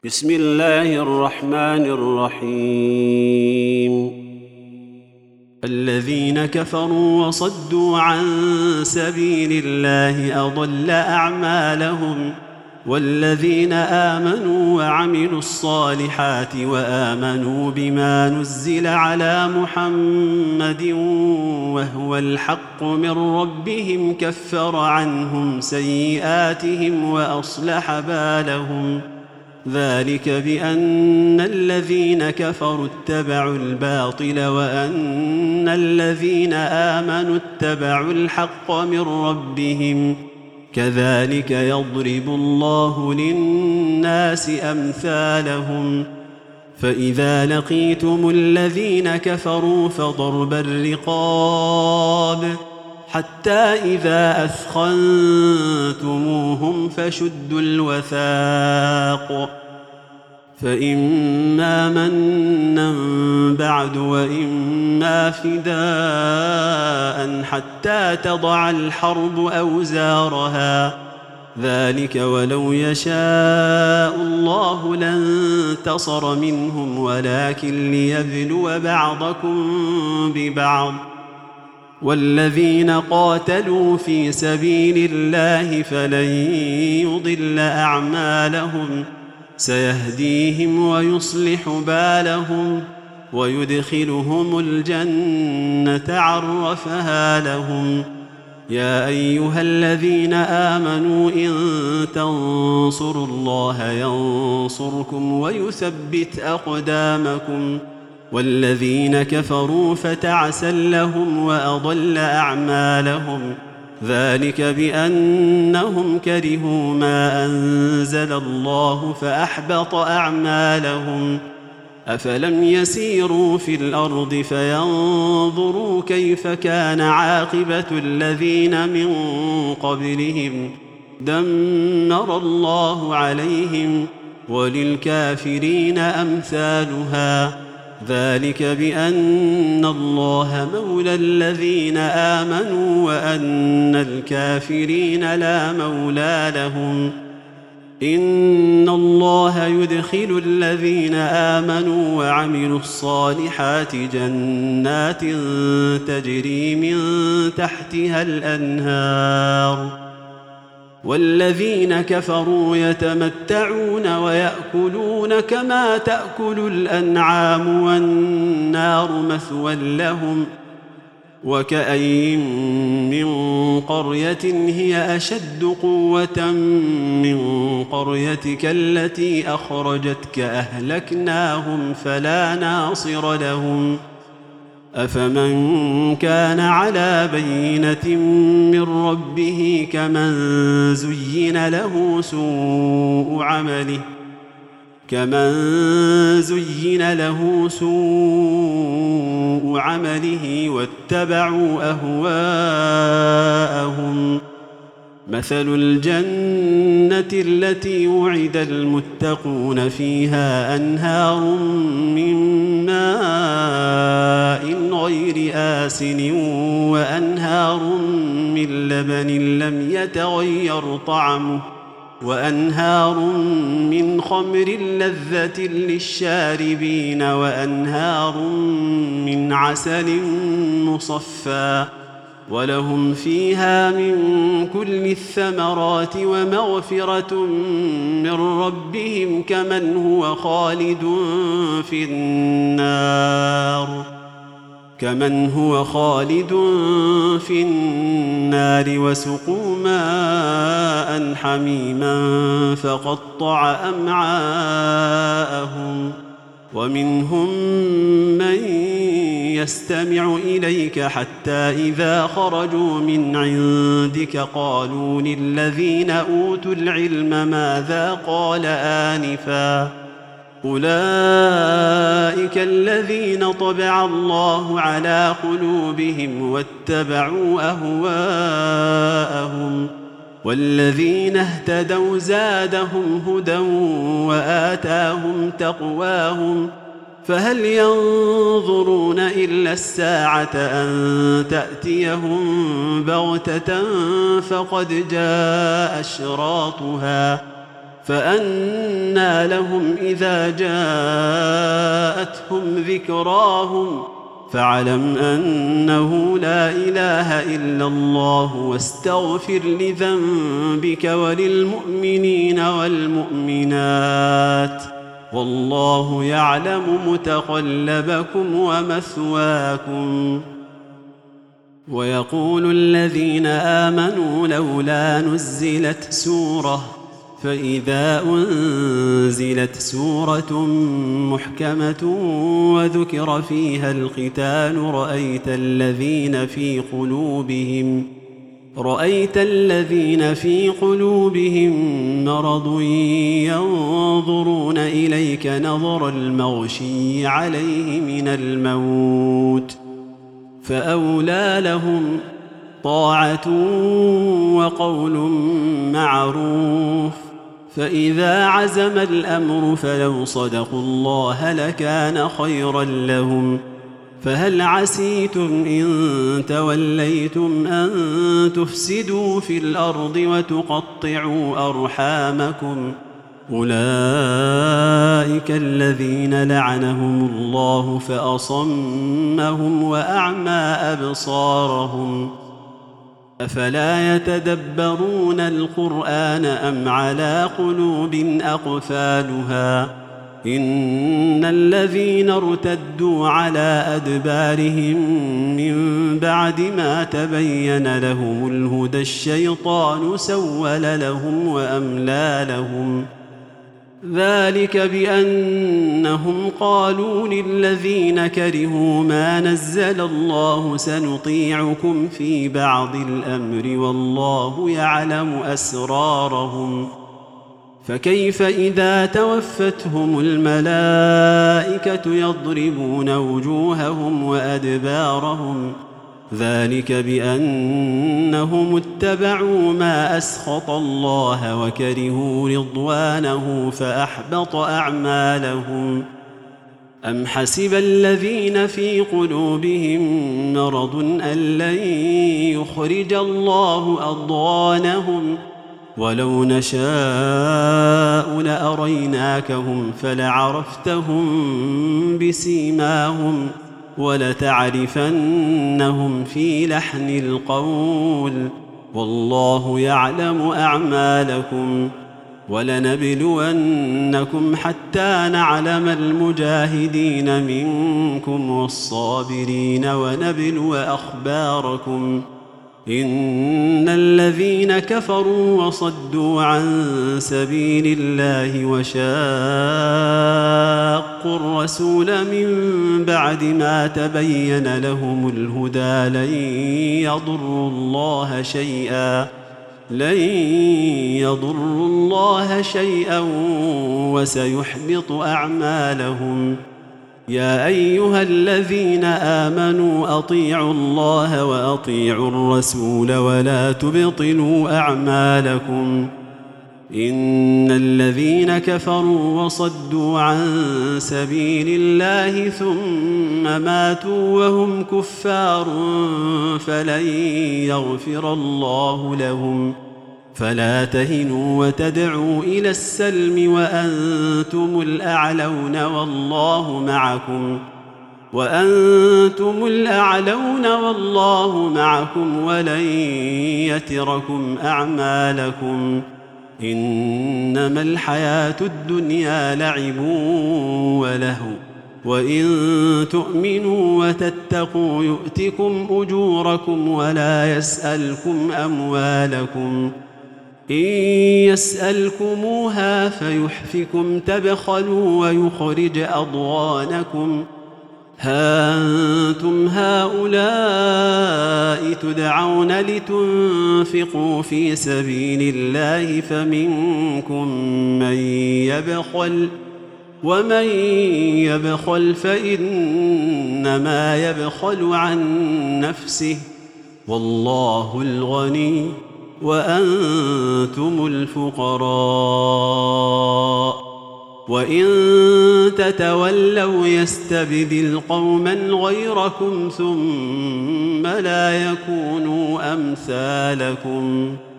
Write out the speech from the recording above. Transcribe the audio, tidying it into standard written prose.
بسم الله الرحمن الرحيم. الذين كفروا وصدوا عن سبيل الله أضل أعمالهم، والذين آمنوا وعملوا الصالحات وآمنوا بما نزل على محمد وهو الحق من ربهم كفر عنهم سيئاتهم وأصلح بالهم. ذلك بأن الذين كفروا اتبعوا الباطل وأن الذين آمنوا اتبعوا الحق من ربهم، كذلك يضرب الله للناس أمثالهم. فإذا لقيتم الذين كفروا فضرب الرقاب حتى إذا أثخنتموهم فشدوا الوثاق، فإما منا بعد وإما فداء حتى تضع الحرب أوزارها، ذلك ولو يشاء الله لانتصر منهم ولكن ليبلو بعضكم ببعض. والذين قاتلوا في سبيل الله فلن يضل أعمالهم، سيهديهم ويصلح بالهم ويدخلهم الجنة عرفها لهم. يا أيها الذين آمنوا إن تنصروا الله ينصركم ويثبت أقدامكم، والذين كفروا فتعسا لهم وأضل أعمالهم، ذلك بأنهم كرهوا ما أنزل الله فأحبط أعمالهم. أفلم يسيروا في الأرض فينظروا كيف كان عاقبة الذين من قبلهم، دمر الله عليهم وللكافرين أمثالها، ذلك بأن الله مولى الذين آمنوا وأن الكافرين لا مولى لهم. إن الله يدخل الذين آمنوا وعملوا الصالحات جنات تجري من تحتها الأنهار، والذين كفروا يتمتعون ويأكلون كما تأكل الأنعام والنار مثوى لهم. وكأين من قرية هي أشد قوة من قريتك التي أخرجتك أهلكناهم فلا ناصر لهم. أفمن كان على بينة من ربه كمن زين له سوء عمله واتبعوا أهواءهم. مثل الجنة التي وعد المتقون فيها أنهار من ماء غير آسن وأنهار من لبن لم يتغير طعمه وأنهار من خمر لذة للشاربين وأنهار من عسل مصفى، ولهم فيها من كل الثمرات ومغفرة من ربهم كمن هو خالد في النار وسقوا ماء حميما فقطع أمعاءهم. ومنهم من يستمع إليك حتى إذا خرجوا من عندك قالوا للذين أوتوا العلم ماذا قال آنفا، أولئك الذين طبع الله على قلوبهم واتبعوا أهواءهم، والذين اهتدوا زادهم هدى وآتاهم تقواهم، فهل ينظرون إلا الساعة أن تأتيهم بغتة فقد جاء أشراطها، فأنى لهم إذا جاءتهم ذكراهم فاعلم أنه لا إله إلا الله واستغفر لذنبك وللمؤمنين والمؤمنات والله يعلم متقلبكم ومثواكم. ويقول الذين آمنوا لولا نزلت سورة فإذا أنزلت سورة محكمة وذكر فيها القتال رأيت الذين في قلوبهم مرض ينظرون إليك نظر المغشي عليه من الموت فأولى لهم طاعة وقول معروف. فإذا عزم الأمر فلو صدقوا الله لكان خيرا لهم. فهل عسيتم إن توليتم أن تفسدوا في الأرض وتقطعوا أرحامكم أولئك الذين لعنهم الله فأصمهم وأعمى أبصارهم. أفلا يتدبرون القرآن أم على قلوب أقفالها إن الذين ارتدوا على أدبارهم من بعد ما تبين لهم الهدى الشيطان سول لهم وأملى لهم ذلك بأنهم قالوا للذين كرهوا ما نزل الله سنطيعكم في بعض الأمر والله يعلم أسرارهم. فكيف إذا توفتهم الملائكة يضربون وجوههم وأدبارهم ذلك بأنهم اتبعوا ما أسخط الله وكرهوا رضوانه فأحبط أعمالهم. أم حسب الذين في قلوبهم مرض أن لن يخرج الله أضغانهم ولو نشاء لأريناكهم فلعرفتهم بسيماهم ولتعرفنهم في لحن القول والله يعلم أعمالكم. ولنبلونكم حتى نعلم المجاهدين منكم والصابرين ونبلو أخباركم. إن الذين كفروا وصدوا عن سبيل الله وشاقوا الرسول من بعد ما تبين لهم الهدى لن يضروا الله شيئا وسيحبط أعمالهم. يا أيها الذين آمنوا أطيعوا الله وأطيعوا الرسول ولا تبطلوا أعمالكم. إن الذين كفروا وصدوا عن سبيل الله ثم ماتوا وهم كفار فلن يغفر الله لهم. فلا تهنوا وتدعوا إلى السلم وأنتم الأعلون والله معكم ولن يتركم أعمالكم. إنما الحياة الدنيا لعب ولهو وإن تؤمنوا وتتقوا يؤتكم أجوركم ولا يسألكم أموالكم. إن يسألكموها فيحفكم تبخلوا ويخرج أضغانكم. ها أنتم هؤلاء تدعون لتنفقوا في سبيل الله فمنكم من يبخل ومن يبخل فإنما يبخل عن نفسه والله الغني وأنتم الفقراء. وإن تتولوا يستبدل قوما غيركم ثم لا يكونوا أمثالكم.